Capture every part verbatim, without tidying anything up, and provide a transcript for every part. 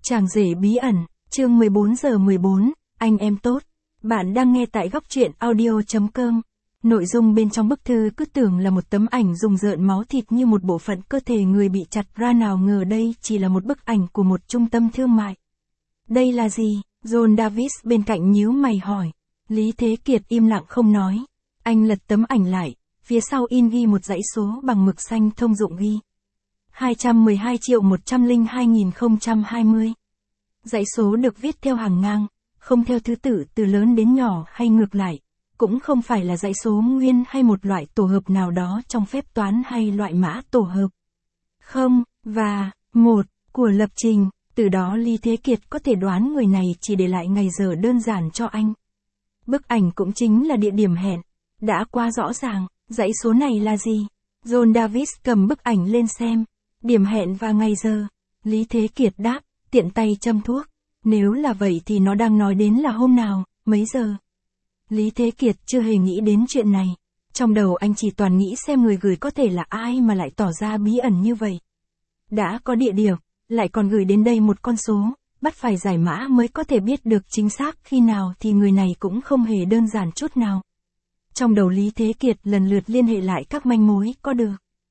Chàng rể bí ẩn, chương mười bốn giờ mười bốn, anh em tốt. Bạn đang nghe tại góc truyện audio chấm com. Nội dung bên trong bức thư cứ tưởng là một tấm ảnh rùng rợn máu thịt như một bộ phận cơ thể người bị chặt ra, nào ngờ đây chỉ là một bức ảnh của một trung tâm thương mại. Đây là gì? John Davis bên cạnh nhíu mày hỏi. Lý Thế Kiệt im lặng không nói. Anh lật tấm ảnh lại, phía sau in ghi một dãy số bằng mực xanh thông dụng ghi hai trăm mười hai triệu một trăm lẻ hai nghìn không trăm hai mươi. Dãy số được viết theo hàng ngang, không theo thứ tự từ lớn đến nhỏ hay ngược lại, cũng không phải là dãy số nguyên hay một loại tổ hợp nào đó trong phép toán hay loại mã tổ hợp. Không, và, một, của lập trình, từ đó Lý Thế Kiệt có thể đoán người này chỉ để lại ngày giờ đơn giản cho anh. Bức ảnh cũng chính là địa điểm hẹn, đã quá rõ ràng, dãy số này là gì? John Davis cầm bức ảnh lên xem. Điểm hẹn và ngày giờ. Lý Thế Kiệt đáp, tiện tay châm thuốc. Nếu là vậy thì nó đang nói đến là hôm nào, mấy giờ? Lý Thế Kiệt chưa hề nghĩ đến chuyện này. Trong đầu anh chỉ toàn nghĩ xem người gửi có thể là ai mà lại tỏ ra bí ẩn như vậy. Đã có địa điểm, lại còn gửi đến đây một con số, bắt phải giải mã mới có thể biết được chính xác khi nào thì người này cũng không hề đơn giản chút nào. Trong đầu Lý Thế Kiệt lần lượt liên hệ lại các manh mối có được.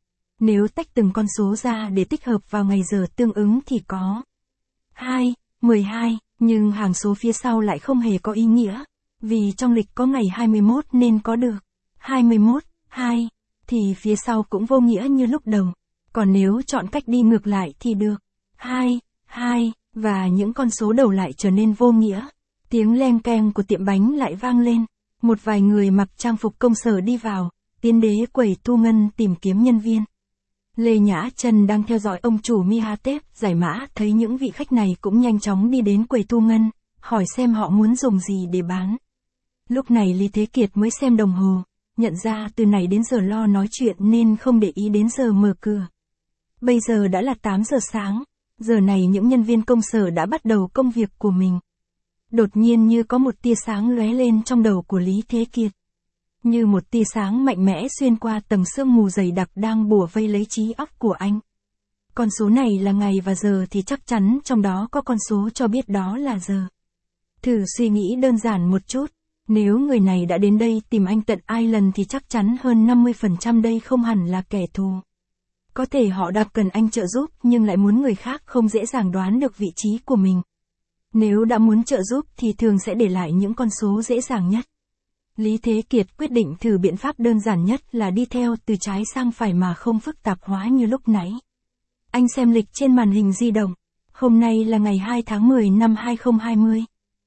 Nếu tách từng con số ra để tích hợp vào ngày giờ tương ứng thì có hai, mười hai, nhưng hàng số phía sau lại không hề có ý nghĩa, vì trong lịch có ngày hai mươi mốt nên có được hai mươi mốt, hai, thì phía sau cũng vô nghĩa như lúc đầu. Còn nếu chọn cách đi ngược lại thì được hai, hai, và những con số đầu lại trở nên vô nghĩa. Tiếng leng keng của tiệm bánh lại vang lên, một vài người mặc trang phục công sở đi vào, tiến đế quầy thu ngân tìm kiếm nhân viên. Lê Nhã Trần đang theo dõi ông chủ Mihatep giải mã, thấy những vị khách này cũng nhanh chóng đi đến quầy thu ngân, hỏi xem họ muốn dùng gì để bán. Lúc này Lý Thế Kiệt mới xem đồng hồ, nhận ra từ này đến giờ lo nói chuyện nên không để ý đến giờ mở cửa. Bây giờ đã là tám giờ sáng, giờ này những nhân viên công sở đã bắt đầu công việc của mình. Đột nhiên như có một tia sáng lóe lên trong đầu của Lý Thế Kiệt. Như một tia sáng mạnh mẽ xuyên qua tầng sương mù dày đặc đang bủa vây lấy trí óc của anh. Con số này là ngày và giờ thì chắc chắn trong đó có con số cho biết đó là giờ. Thử suy nghĩ đơn giản một chút, nếu người này đã đến đây tìm anh tận Ireland thì chắc chắn hơn năm mươi phần trăm đây không hẳn là kẻ thù. Có thể họ đang cần anh trợ giúp nhưng lại muốn người khác không dễ dàng đoán được vị trí của mình. Nếu đã muốn trợ giúp thì thường sẽ để lại những con số dễ dàng nhất. Lý Thế Kiệt quyết định thử biện pháp đơn giản nhất là đi theo từ trái sang phải mà không phức tạp hóa như lúc nãy. Anh xem lịch trên màn hình di động. Hôm nay là ngày hai tháng mười năm hai nghìn không trăm hai mươi.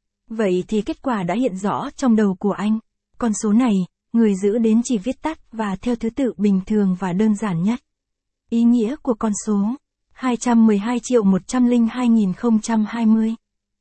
Vậy thì kết quả đã hiện rõ trong đầu của anh. Con số này, người giữ đến chỉ viết tắt và theo thứ tự bình thường và đơn giản nhất. Ý nghĩa của con số hai trăm mười hai triệu một trăm lẻ hai nghìn không trăm hai mươi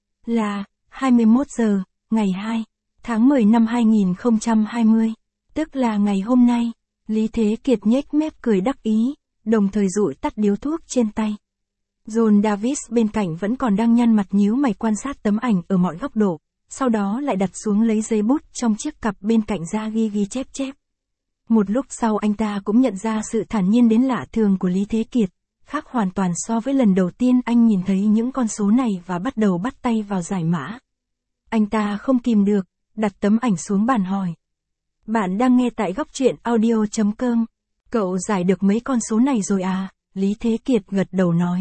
là hai mươi mốt giờ, ngày hai tháng mười năm hai nghìn không trăm hai mươi, tức là ngày hôm nay. Lý Thế Kiệt nhếch mép cười đắc ý, đồng thời dụi tắt điếu thuốc trên tay. John Davis bên cạnh vẫn còn đang nhăn mặt nhíu mày quan sát tấm ảnh ở mọi góc độ, sau đó lại đặt xuống lấy giấy bút trong chiếc cặp bên cạnh ra ghi ghi chép chép. Một lúc sau anh ta cũng nhận ra sự thản nhiên đến lạ thường của Lý Thế Kiệt, khác hoàn toàn so với lần đầu tiên anh nhìn thấy những con số này và bắt đầu bắt tay vào giải mã. Anh ta không kìm được, đặt tấm ảnh xuống bàn hỏi. Bạn đang nghe tại góc truyện audio chấm com. Cậu giải được mấy con số này rồi à? Lý Thế Kiệt gật đầu nói.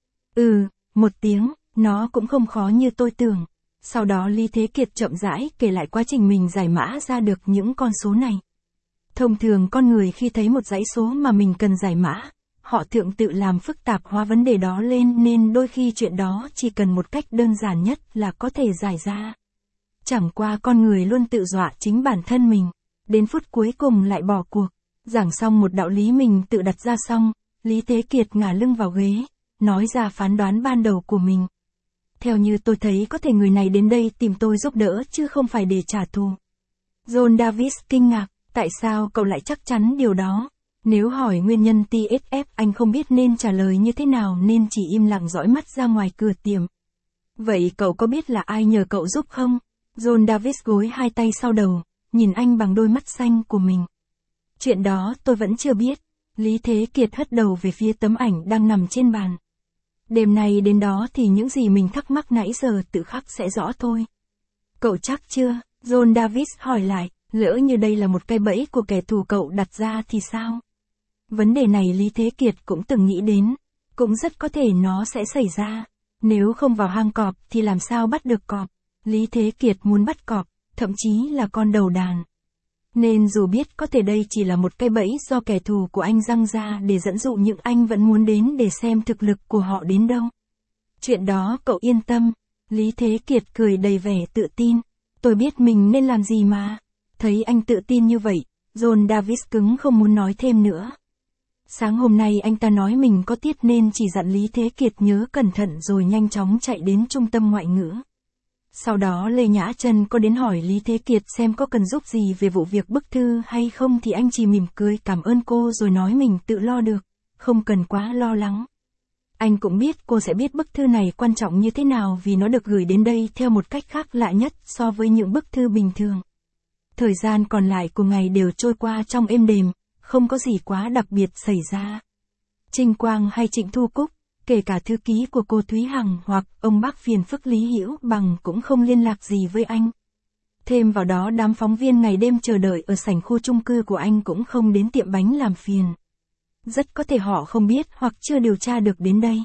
Ừ, một tiếng, nó cũng không khó như tôi tưởng. Sau đó Lý Thế Kiệt chậm rãi kể lại quá trình mình giải mã ra được những con số này. Thông thường con người khi thấy một dãy số mà mình cần giải mã, họ thường tự làm phức tạp hóa vấn đề đó lên nên đôi khi chuyện đó chỉ cần một cách đơn giản nhất là có thể giải ra. Chẳng qua con người luôn tự dọa chính bản thân mình, đến phút cuối cùng lại bỏ cuộc. Giảng xong một đạo lý mình tự đặt ra xong, Lý Thế Kiệt ngả lưng vào ghế, nói ra phán đoán ban đầu của mình. Theo như tôi thấy có thể người này đến đây tìm tôi giúp đỡ chứ không phải để trả thù. John Davis kinh ngạc, tại sao cậu lại chắc chắn điều đó? Nếu hỏi nguyên nhân tê ét ép anh không biết nên trả lời như thế nào nên chỉ im lặng dõi mắt ra ngoài cửa tiệm. Vậy cậu có biết là ai nhờ cậu giúp không? John Davis gối hai tay sau đầu, nhìn anh bằng đôi mắt xanh của mình. Chuyện đó tôi vẫn chưa biết. Lý Thế Kiệt hất đầu về phía tấm ảnh đang nằm trên bàn. Đêm nay đến đó thì những gì mình thắc mắc nãy giờ tự khắc sẽ rõ thôi. Cậu chắc chưa? John Davis hỏi lại, lỡ như đây là một cái bẫy của kẻ thù cậu đặt ra thì sao? Vấn đề này Lý Thế Kiệt cũng từng nghĩ đến, cũng rất có thể nó sẽ xảy ra. Nếu không vào hang cọp thì làm sao bắt được cọp? Lý Thế Kiệt muốn bắt cọp, thậm chí là con đầu đàn. Nên dù biết có thể đây chỉ là một cái bẫy do kẻ thù của anh răng ra để dẫn dụ, nhưng anh vẫn muốn đến để xem thực lực của họ đến đâu. Chuyện đó cậu yên tâm. Lý Thế Kiệt cười đầy vẻ tự tin. Tôi biết mình nên làm gì mà. Thấy anh tự tin như vậy, John Davis cứng không muốn nói thêm nữa. Sáng hôm nay anh ta nói mình có tiết nên chỉ dặn Lý Thế Kiệt nhớ cẩn thận rồi nhanh chóng chạy đến trung tâm ngoại ngữ. Sau đó Lê Nhã Trân có đến hỏi Lý Thế Kiệt xem có cần giúp gì về vụ việc bức thư hay không thì anh chỉ mỉm cười cảm ơn cô rồi nói mình tự lo được, không cần quá lo lắng. Anh cũng biết cô sẽ biết bức thư này quan trọng như thế nào vì nó được gửi đến đây theo một cách khác lạ nhất so với những bức thư bình thường. Thời gian còn lại của ngày đều trôi qua trong êm đềm, không có gì quá đặc biệt xảy ra. Trinh Quang hay Trịnh Thu Cúc, kể cả thư ký của cô Thúy Hằng hoặc ông bác phiền phức Lý Hữu Bằng cũng không liên lạc gì với anh. Thêm vào đó đám phóng viên ngày đêm chờ đợi ở sảnh khu chung cư của anh cũng không đến tiệm bánh làm phiền. Rất có thể họ không biết hoặc chưa điều tra được đến đây.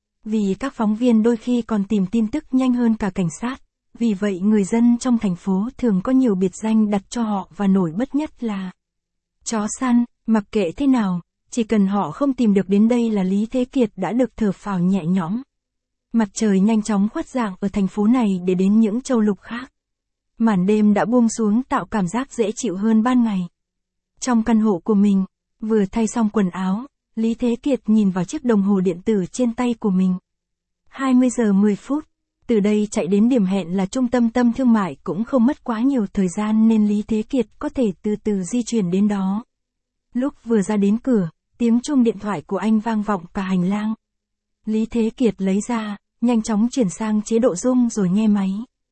Vì các phóng viên đôi khi còn tìm tin tức nhanh hơn cả cảnh sát, vì vậy người dân trong thành phố thường có nhiều biệt danh đặt cho họ và nổi bật nhất là chó săn. Mặc kệ thế nào, chỉ cần họ không tìm được đến đây là Lý Thế Kiệt đã được thở phào nhẹ nhõm. Mặt trời nhanh chóng khuất dạng ở thành phố này để đến những châu lục khác. Màn đêm đã buông xuống tạo cảm giác dễ chịu hơn ban ngày. Trong căn hộ của mình, vừa thay xong quần áo, Lý Thế Kiệt nhìn vào chiếc đồng hồ điện tử trên tay của mình. hai mươi giờ mười phút, từ đây chạy đến điểm hẹn là trung tâm tâm thương mại cũng không mất quá nhiều thời gian nên Lý Thế Kiệt có thể từ từ di chuyển đến đó. Lúc vừa ra đến cửa, tiếng chuông điện thoại của anh vang vọng cả hành lang. Lý Thế Kiệt lấy ra, nhanh chóng chuyển sang chế độ rung rồi nghe máy.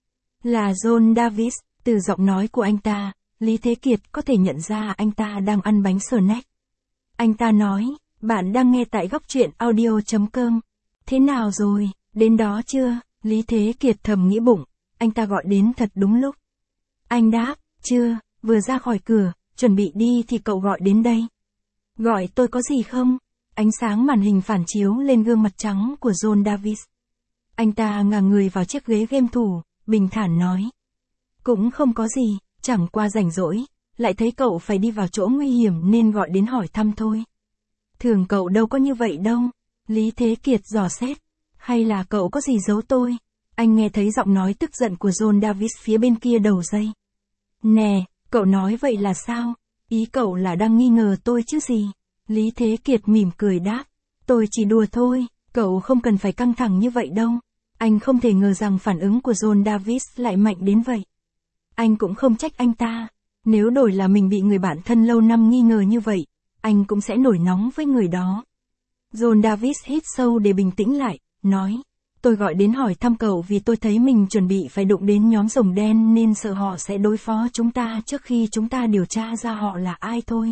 Là John Davis, từ giọng nói của anh ta, Lý Thế Kiệt có thể nhận ra anh ta đang ăn bánh snack. Anh ta nói, bạn đang nghe tại góc truyện audio chấm com. Thế nào rồi, đến đó chưa? Lý Thế Kiệt thầm nghĩ bụng, anh ta gọi đến thật đúng lúc. Anh đáp, chưa, vừa ra khỏi cửa, chuẩn bị đi thì cậu gọi đến đây. Gọi tôi có gì không? Ánh sáng màn hình phản chiếu lên gương mặt trắng của John Davis. Anh ta ngả người vào chiếc ghế game thủ, bình thản nói. Cũng không có gì, chẳng qua rảnh rỗi, lại thấy cậu phải đi vào chỗ nguy hiểm nên gọi đến hỏi thăm thôi. Thường cậu đâu có như vậy đâu. Lý Thế Kiệt dò xét. Hay là cậu có gì giấu tôi? Anh nghe thấy giọng nói tức giận của John Davis phía bên kia đầu dây. Nè, cậu nói vậy là sao? Ý cậu là đang nghi ngờ tôi chứ gì? Lý Thế Kiệt mỉm cười đáp. Tôi chỉ đùa thôi, cậu không cần phải căng thẳng như vậy đâu. Anh không thể ngờ rằng phản ứng của John Davis lại mạnh đến vậy. Anh cũng không trách anh ta. Nếu đổi là mình bị người bạn thân lâu năm nghi ngờ như vậy, anh cũng sẽ nổi nóng với người đó. John Davis hít sâu để bình tĩnh lại, nói. Tôi gọi đến hỏi thăm cậu vì tôi thấy mình chuẩn bị phải đụng đến nhóm rồng đen nên sợ họ sẽ đối phó chúng ta trước khi chúng ta điều tra ra họ là ai thôi.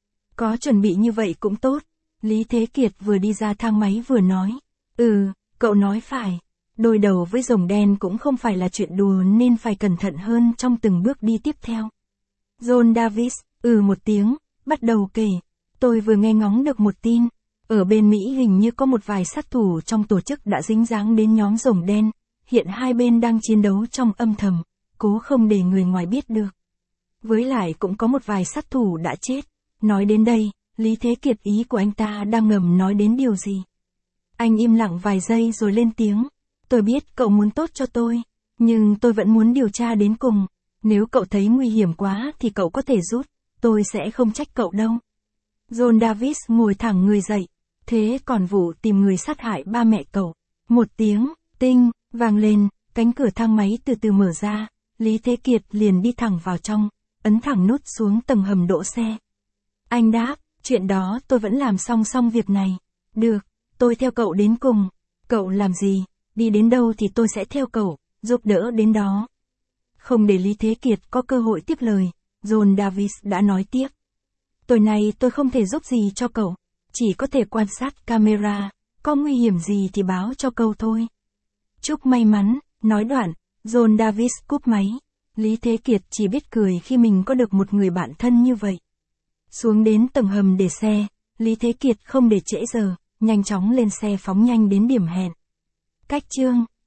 Có chuẩn bị như vậy cũng tốt. Lý Thế Kiệt vừa đi ra thang máy vừa nói. Ừ, cậu nói phải. Đối đầu với rồng đen cũng không phải là chuyện đùa nên phải cẩn thận hơn trong từng bước đi tiếp theo. John Davis, ừ một tiếng, bắt đầu kể. Tôi vừa nghe ngóng được một tin. Ở bên Mỹ hình như có một vài sát thủ trong tổ chức đã dính dáng đến nhóm rồng đen. Hiện hai bên đang chiến đấu trong âm thầm, cố không để người ngoài biết được. Với lại cũng có một vài sát thủ đã chết. Nói đến đây, Lý Thế Kiệt ý của anh ta đang ngầm nói đến điều gì? Anh im lặng vài giây rồi lên tiếng. Tôi biết cậu muốn tốt cho tôi, nhưng tôi vẫn muốn điều tra đến cùng. Nếu cậu thấy nguy hiểm quá thì cậu có thể rút, tôi sẽ không trách cậu đâu. John Davis ngồi thẳng người dậy. Thế còn vụ tìm người sát hại ba mẹ cậu? Một tiếng, tinh, vang lên, cánh cửa thang máy từ từ mở ra. Lý Thế Kiệt liền đi thẳng vào trong, ấn thẳng nút xuống tầng hầm đỗ xe. Anh đáp, chuyện đó tôi vẫn làm song song việc này. Được, tôi theo cậu đến cùng. Cậu làm gì, đi đến đâu thì tôi sẽ theo cậu, giúp đỡ đến đó. Không để Lý Thế Kiệt có cơ hội tiếp lời, John Davis đã nói tiếp. Tối nay tôi không thể giúp gì cho cậu, chỉ có thể quan sát camera, có nguy hiểm gì thì báo cho câu thôi. Chúc may mắn, nói đoạn, John Davis cúp máy. Lý Thế Kiệt chỉ biết cười khi mình có được một người bạn thân như vậy. Xuống đến tầng hầm để xe, Lý Thế Kiệt không để trễ giờ, nhanh chóng lên xe phóng nhanh đến điểm hẹn. Cách chương